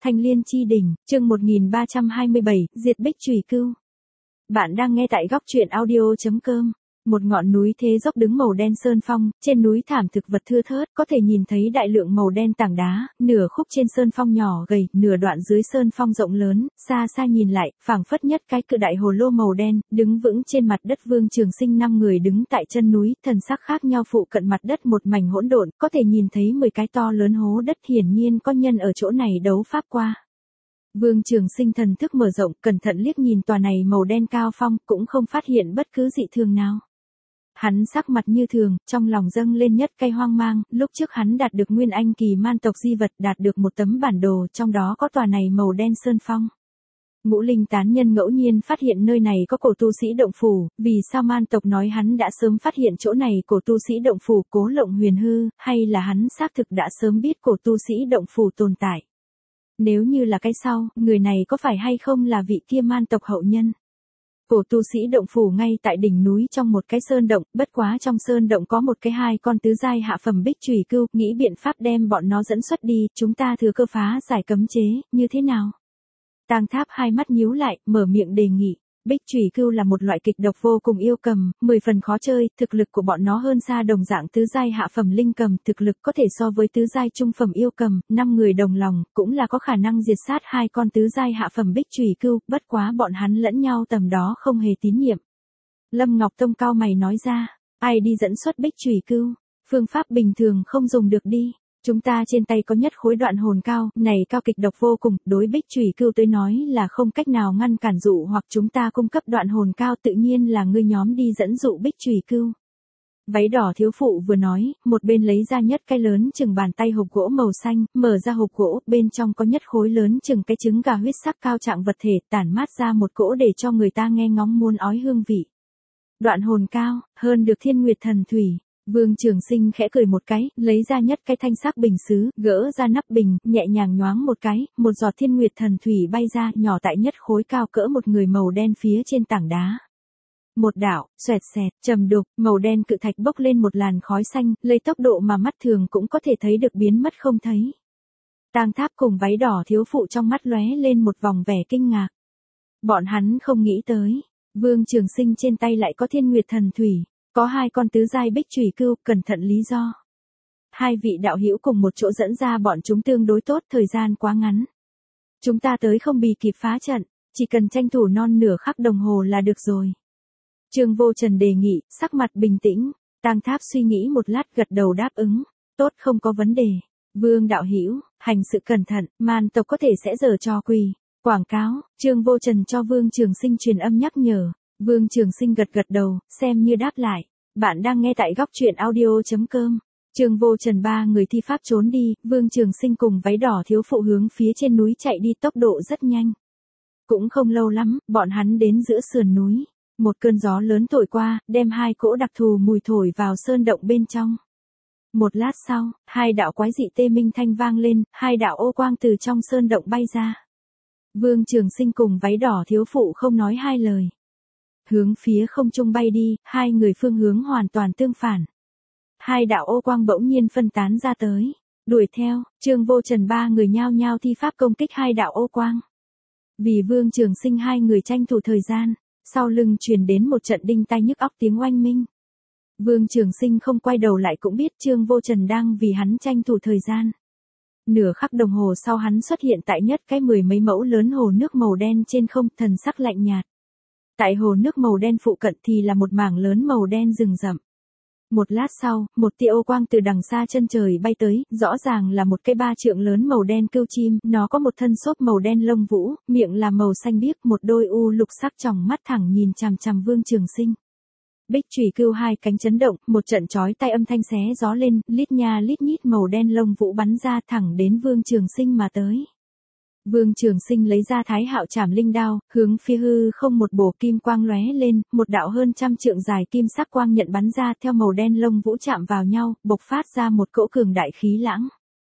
Thanh Liên Chi Đỉnh, chương 1327, Diệt Bích Chùy Cưu. Bạn đang nghe tại góc truyện audio.com. Một ngọn núi thế dốc đứng màu đen sơn phong, trên núi thảm thực vật thưa thớt, có thể nhìn thấy đại lượng màu đen tảng đá, nửa khúc trên sơn phong nhỏ gầy, nửa đoạn dưới sơn phong rộng lớn, xa xa nhìn lại, phảng phất nhất cái cự đại hồ lô màu đen, đứng vững trên mặt đất. Vương Trường Sinh 5 người đứng tại chân núi, thần sắc khác nhau phụ cận mặt đất một mảnh hỗn độn, có thể nhìn thấy 10 cái to lớn hố đất, hiển nhiên có nhân ở chỗ này đấu pháp qua. Vương Trường Sinh thần thức mở rộng, cẩn thận liếc nhìn tòa này màu đen cao phong, cũng không phát hiện bất cứ dị thường nào. Hắn sắc mặt như thường, trong lòng dâng lên nhất cây hoang mang, lúc trước hắn đạt được Nguyên Anh kỳ man tộc di vật, đạt được một tấm bản đồ, trong đó có tòa này màu đen sơn phong. Ngũ Linh tán nhân ngẫu nhiên phát hiện nơi này có cổ tu sĩ động phủ, vì sao man tộc nói hắn đã sớm phát hiện chỗ này cổ tu sĩ động phủ Cố Lộng Huyền hư, hay là hắn xác thực đã sớm biết cổ tu sĩ động phủ tồn tại? Nếu như là cái sau, người này có phải hay không là vị kia man tộc hậu nhân? Cổ tu sĩ động phủ ngay tại đỉnh núi trong một cái sơn động, bất quá trong sơn động có một cái 2 con tứ giai hạ phẩm bích chùy cưu, nghĩ biện pháp đem bọn nó dẫn xuất đi, chúng ta thừa cơ phá giải cấm chế, như thế nào? Tang Tháp hai mắt nhíu lại, mở miệng đề nghị. Bích chùy cưu là một loại kịch độc vô cùng yêu cầm, 10 phần khó chơi, thực lực của bọn nó hơn xa đồng dạng tứ giai hạ phẩm linh cầm, thực lực có thể so với tứ giai trung phẩm yêu cầm, 5 người đồng lòng, cũng là có khả năng diệt sát 2 con tứ giai hạ phẩm bích chùy cưu, bất quá bọn hắn lẫn nhau tầm đó không hề tín nhiệm. Lâm Ngọc Tông cao mày nói ra, ai đi dẫn xuất bích chùy cưu, phương pháp bình thường không dùng được đi. Chúng ta trên tay có nhất khối đoạn hồn cao, này cao kịch độc vô cùng, đối bích chùy cưu tới nói là không cách nào ngăn cản dụ, hoặc chúng ta cung cấp đoạn hồn cao, tự nhiên là ngươi nhóm đi dẫn dụ bích chùy cưu. Váy đỏ thiếu phụ vừa nói, một bên lấy ra nhất cái lớn chừng bàn tay hộp gỗ màu xanh, mở ra hộp gỗ, bên trong có nhất khối lớn chừng cái trứng gà huyết sắc cao trạng vật thể, tản mát ra một cỗ để cho người ta nghe ngóng muốn ói hương vị. Đoạn hồn cao, hơn được Thiên Nguyệt Thần Thủy. Vương Trường Sinh khẽ cười một cái, lấy ra nhất cái thanh sắc bình sứ, gỡ ra nắp bình, nhẹ nhàng nhoáng một cái, một giọt Thiên Nguyệt Thần Thủy bay ra, nhỏ tại nhất khối cao cỡ một người màu đen phía trên tảng đá. Một đạo, xoẹt xẹt, trầm đục, màu đen cự thạch bốc lên một làn khói xanh, lấy tốc độ mà mắt thường cũng có thể thấy được biến mất không thấy. Tang Tháp cùng váy đỏ thiếu phụ trong mắt lóe lên một vòng vẻ kinh ngạc. Bọn hắn không nghĩ tới, Vương Trường Sinh trên tay lại có Thiên Nguyệt Thần Thủy. Có 2 con tứ giai bích chùy cưu, cẩn thận lý do. 2 vị đạo hữu cùng một chỗ dẫn ra bọn chúng tương đối tốt, thời gian quá ngắn. Chúng ta tới không bì kịp phá trận, chỉ cần tranh thủ non nửa khắc đồng hồ là được rồi. Trương Vô Trần đề nghị, sắc mặt bình tĩnh. Tang Tháp suy nghĩ một lát gật đầu đáp ứng. Tốt, không có vấn đề. Vương đạo hữu, hành sự cẩn thận, man tộc có thể sẽ giở trò quỷ. Quảng cáo, Trương Vô Trần cho Vương Trường Sinh truyền âm nhắc nhở. Vương Trường Sinh gật gật đầu, xem như đáp lại. Bạn đang nghe tại góc truyện audio.com. Trương Vô Trần 3 người thi pháp trốn đi, Vương Trường Sinh cùng váy đỏ thiếu phụ hướng phía trên núi chạy đi, tốc độ rất nhanh. Cũng không lâu lắm, bọn hắn đến giữa sườn núi. Một cơn gió lớn thổi qua, đem 2 cỗ đặc thù mùi thổi vào sơn động bên trong. Một lát sau, 2 đạo quái dị tê minh thanh vang lên, 2 đạo ô quang từ trong sơn động bay ra. Vương Trường Sinh cùng váy đỏ thiếu phụ không nói 2 lời. Hướng phía không trung bay đi, 2 người phương hướng hoàn toàn tương phản. 2 đạo ô quang bỗng nhiên phân tán ra tới. Đuổi theo, Trương Vô Trần 3 người nhao nhao thi pháp công kích 2 đạo ô quang. Vì Vương Trường Sinh 2 người tranh thủ thời gian, sau lưng truyền đến một trận đinh tai nhức óc tiếng oanh minh. Vương Trường Sinh không quay đầu lại cũng biết Trương Vô Trần đang vì hắn tranh thủ thời gian. Nửa khắc đồng hồ sau hắn xuất hiện tại nhất cái 10 mấy mẫu lớn hồ nước màu đen trên không, thần sắc lạnh nhạt. Tại hồ nước màu đen phụ cận thì là một mảng lớn màu đen rừng rậm. Một lát sau, một tia ô quang từ đằng xa chân trời bay tới, rõ ràng là một cái 3 trượng lớn màu đen cưu chim, nó có một thân xốp màu đen lông vũ, miệng là màu xanh biếc, một đôi u lục sắc tròng mắt thẳng nhìn chằm chằm Vương Trường Sinh. Bích chùy cưu 2 cánh chấn động, một trận chói tai âm thanh xé gió lên, lít nha lít nhít màu đen lông vũ bắn ra thẳng đến Vương Trường Sinh mà tới. Vương Trường Sinh lấy ra Thái Hạo Trảm Linh đao, hướng phía hư không một bổ kim quang lóe lên, một đạo hơn 100 trượng dài kim sắc quang nhận bắn ra, theo màu đen lông vũ chạm vào nhau, bộc phát ra một cỗ cường đại khí lãng.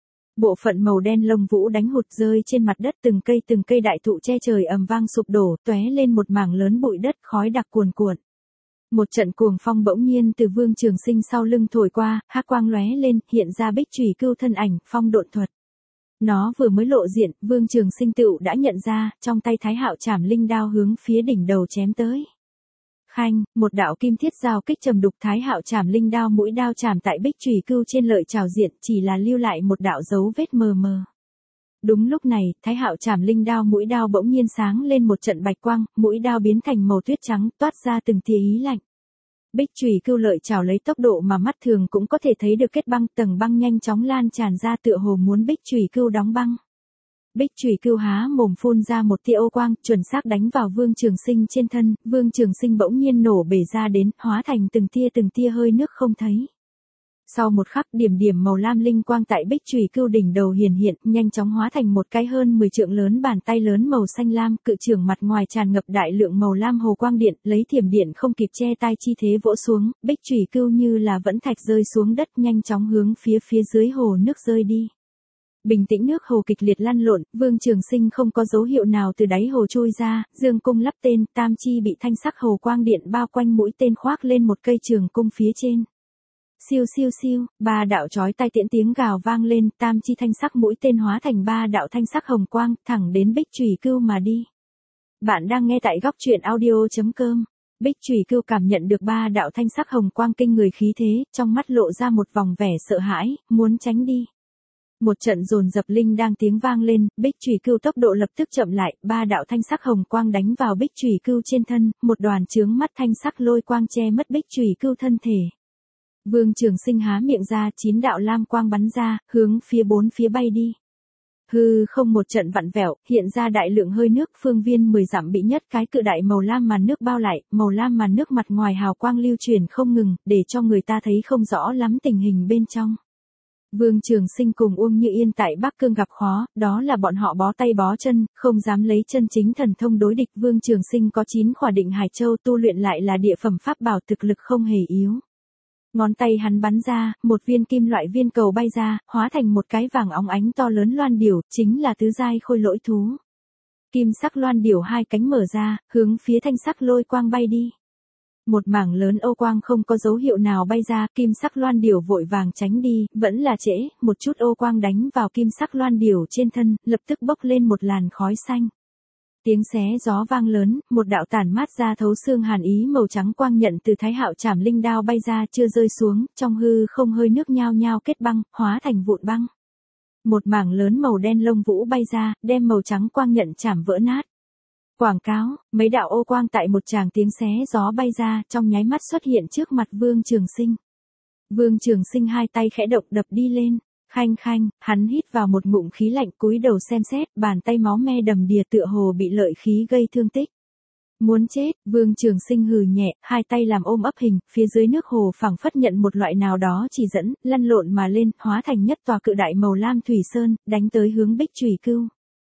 Bộ phận màu đen lông vũ đánh hụt rơi trên mặt đất, từng cây đại thụ che trời ầm vang sụp đổ, tóe lên một mảng lớn bụi đất, khói đặc cuồn cuộn. Một trận cuồng phong bỗng nhiên từ Vương Trường Sinh sau lưng thổi qua, hắc quang lóe lên, hiện ra bích chùy cưu thân ảnh, phong độn thuật. Nó vừa mới lộ diện, Vương Trường Sinh tựu đã nhận ra, trong tay Thái Hạo Trảm Linh đao hướng phía đỉnh đầu chém tới. Khanh, một đạo kim thiết giao kích trầm đục, Thái Hạo Trảm Linh đao mũi đao chạm tại Bích Chùy Cưu trên lợi trảo diện, chỉ là lưu lại một đạo dấu vết mờ mờ. Đúng lúc này, Thái Hạo Trảm Linh đao mũi đao bỗng nhiên sáng lên một trận bạch quang, mũi đao biến thành màu tuyết trắng, toát ra từng tia ý lạnh. Bích Chùy Cưu lợi trảo lấy tốc độ mà mắt thường cũng có thể thấy được kết băng, tầng băng nhanh chóng lan tràn ra tựa hồ muốn Bích Chùy Cưu đóng băng. Bích Chùy Cưu há mồm phun ra một tia ô quang, chuẩn xác đánh vào Vương Trường Sinh trên thân, Vương Trường Sinh bỗng nhiên nổ bể ra đến, hóa thành từng tia hơi nước không thấy. Sau một khắc, điểm điểm màu lam linh quang tại Bích Chùy Cưu đỉnh đầu hiển hiện, nhanh chóng hóa thành một cái hơn 10 trượng lớn bàn tay lớn màu xanh lam, cự trưởng mặt ngoài tràn ngập đại lượng màu lam hồ quang điện, lấy thiểm điện không kịp che tai chi thế vỗ xuống, Bích Chùy Cưu như là vẫn thạch rơi xuống đất, nhanh chóng hướng phía dưới hồ nước rơi đi. Bình tĩnh nước hồ kịch liệt lăn lộn, Vương Trường Sinh không có dấu hiệu nào từ đáy hồ trôi ra, dương cung lắp tên, tam chi bị thanh sắc hồ quang điện bao quanh, mũi tên khoác lên một cây trường cung phía trên. Siêu siêu siêu, ba đạo chói tai tiễn tiếng gào vang lên, tam chi thanh sắc mũi tên hóa thành ba đạo thanh sắc hồng quang, thẳng đến Bích Chùy Cưu mà đi. Bạn đang nghe tại góc truyện audio.com. Bích Chùy Cưu cảm nhận được ba đạo thanh sắc hồng quang kinh người khí thế, trong mắt lộ ra một vòng vẻ sợ hãi, muốn tránh đi. Một trận dồn dập linh đang tiếng vang lên, Bích Chùy Cưu tốc độ lập tức chậm lại, ba đạo thanh sắc hồng quang đánh vào Bích Chùy Cưu trên thân, một đoàn chướng mắt thanh sắc lôi quang che mất Bích Chùy Cưu thân thể. Vương Trường Sinh há miệng ra, 9 đạo lam quang bắn ra, hướng bốn phía bay đi. Hư không một trận vặn vẹo, hiện ra đại lượng hơi nước, phương viên 10 dặm bị nhất cái cự đại màu lam màn nước bao lại, màu lam màn nước mặt ngoài hào quang lưu chuyển không ngừng, để cho người ta thấy không rõ lắm tình hình bên trong. Vương Trường Sinh cùng Uông Như Yên tại Bắc Cương gặp khó, đó là bọn họ bó tay bó chân, không dám lấy chân chính thần thông đối địch. Vương Trường Sinh có 9 khỏa định hải châu, tu luyện lại là địa phẩm pháp bảo, thực lực không hề yếu. Ngón tay hắn bắn ra, một viên kim loại viên cầu bay ra, hóa thành một cái vàng óng ánh to lớn loan điểu, chính là tứ giai khôi lỗi thú. Kim sắc loan điểu hai cánh mở ra, hướng phía thanh sắc lôi quang bay đi. Một mảng lớn ô quang không có dấu hiệu nào bay ra, kim sắc loan điểu vội vàng tránh đi, vẫn là trễ, một chút ô quang đánh vào kim sắc loan điểu trên thân, lập tức bốc lên một làn khói xanh. Tiếng xé gió vang lớn, một đạo tản mát ra thấu xương hàn ý màu trắng quang nhận từ Thái Hạo Trảm Linh đao bay ra, chưa rơi xuống, trong hư không hơi nước nhao nhao kết băng, hóa thành vụn băng. Một mảng lớn màu đen lông vũ bay ra, đem màu trắng quang nhận chảm vỡ nát. Quảng cáo, mấy đạo ô quang tại một tràng tiếng xé gió bay ra, trong nháy mắt xuất hiện trước mặt Vương Trường Sinh. Vương Trường Sinh hai tay khẽ động đập đi lên. Khanh khanh, hắn hít vào một ngụm khí lạnh, cúi đầu xem xét, bàn tay máu me đầm đìa, tựa hồ bị lợi khí gây thương tích. Muốn chết, Vương Trường Sinh hừ nhẹ, hai tay làm ôm ấp hình, phía dưới nước hồ phảng phất nhận một loại nào đó chỉ dẫn, lăn lộn mà lên, hóa thành nhất tòa cự đại màu lam thủy sơn, đánh tới hướng Bích Chùy Cưu.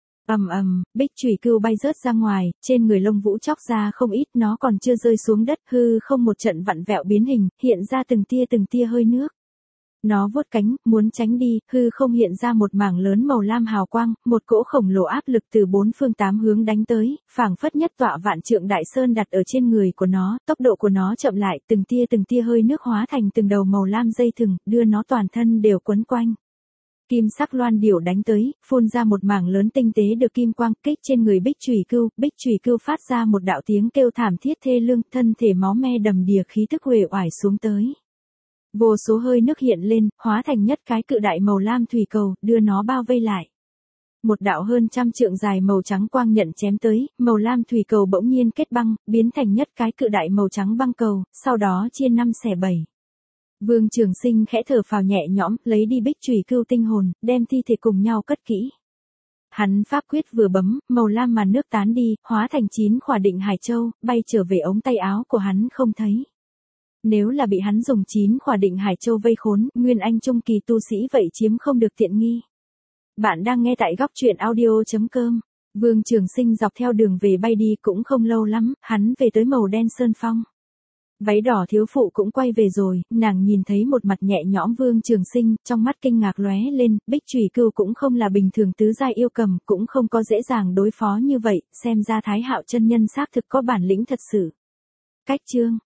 Bích Chùy Cưu bay rớt ra ngoài, trên người lông vũ chóc ra không ít, nó còn chưa rơi xuống đất, hư không một trận vặn vẹo biến hình, hiện ra từng tia hơi nước. Nó vuốt cánh, muốn tránh đi, hư không hiện ra một mảng lớn màu lam hào quang, một cỗ khổng lồ áp lực từ 4 phương 8 hướng đánh tới, phảng phất nhất tọa vạn trượng đại sơn đặt ở trên người của nó, tốc độ của nó chậm lại, từng tia hơi nước hóa thành từng đầu màu lam dây thừng, đưa nó toàn thân đều quấn quanh. Kim sắc loan điểu đánh tới, phun ra một mảng lớn tinh tế được kim quang kích trên người Bích Chùy Cưu phát ra một đạo tiếng kêu thảm thiết thê lương, thân thể máu me đầm đìa, khí tức uể oải xuống tới. Vô số hơi nước hiện lên, hóa thành nhất cái cự đại màu lam thủy cầu, đưa nó bao vây lại. Một đạo hơn 100 trượng dài màu trắng quang nhận chém tới, màu lam thủy cầu bỗng nhiên kết băng, biến thành nhất cái cự đại màu trắng băng cầu, sau đó chia 5 xẻ 7. Vương Trường Sinh khẽ thở phào nhẹ nhõm, lấy đi Bích Chùy Cưu tinh hồn, đem thi thể cùng nhau cất kỹ. Hắn pháp quyết vừa bấm, màu lam màn nước tán đi, hóa thành 9 khỏa định hải châu, bay trở về ống tay áo của hắn không thấy. Nếu là bị hắn dùng 9 khỏa định hải châu vây khốn, nguyên anh trung kỳ tu sĩ vậy chiếm không được tiện nghi. Bạn đang nghe tại góc truyện audio.com. Vương Trường Sinh dọc theo đường về bay đi cũng không lâu lắm, hắn về tới màu đen sơn phong. Váy đỏ thiếu phụ cũng quay về rồi, nàng nhìn thấy một mặt nhẹ nhõm Vương Trường Sinh, trong mắt kinh ngạc lóe lên, Bích Chùy Cưu cũng không là bình thường tứ giai yêu cầm, cũng không có dễ dàng đối phó như vậy, xem ra Thái Hạo chân nhân xác thực có bản lĩnh thật sự. Cách chương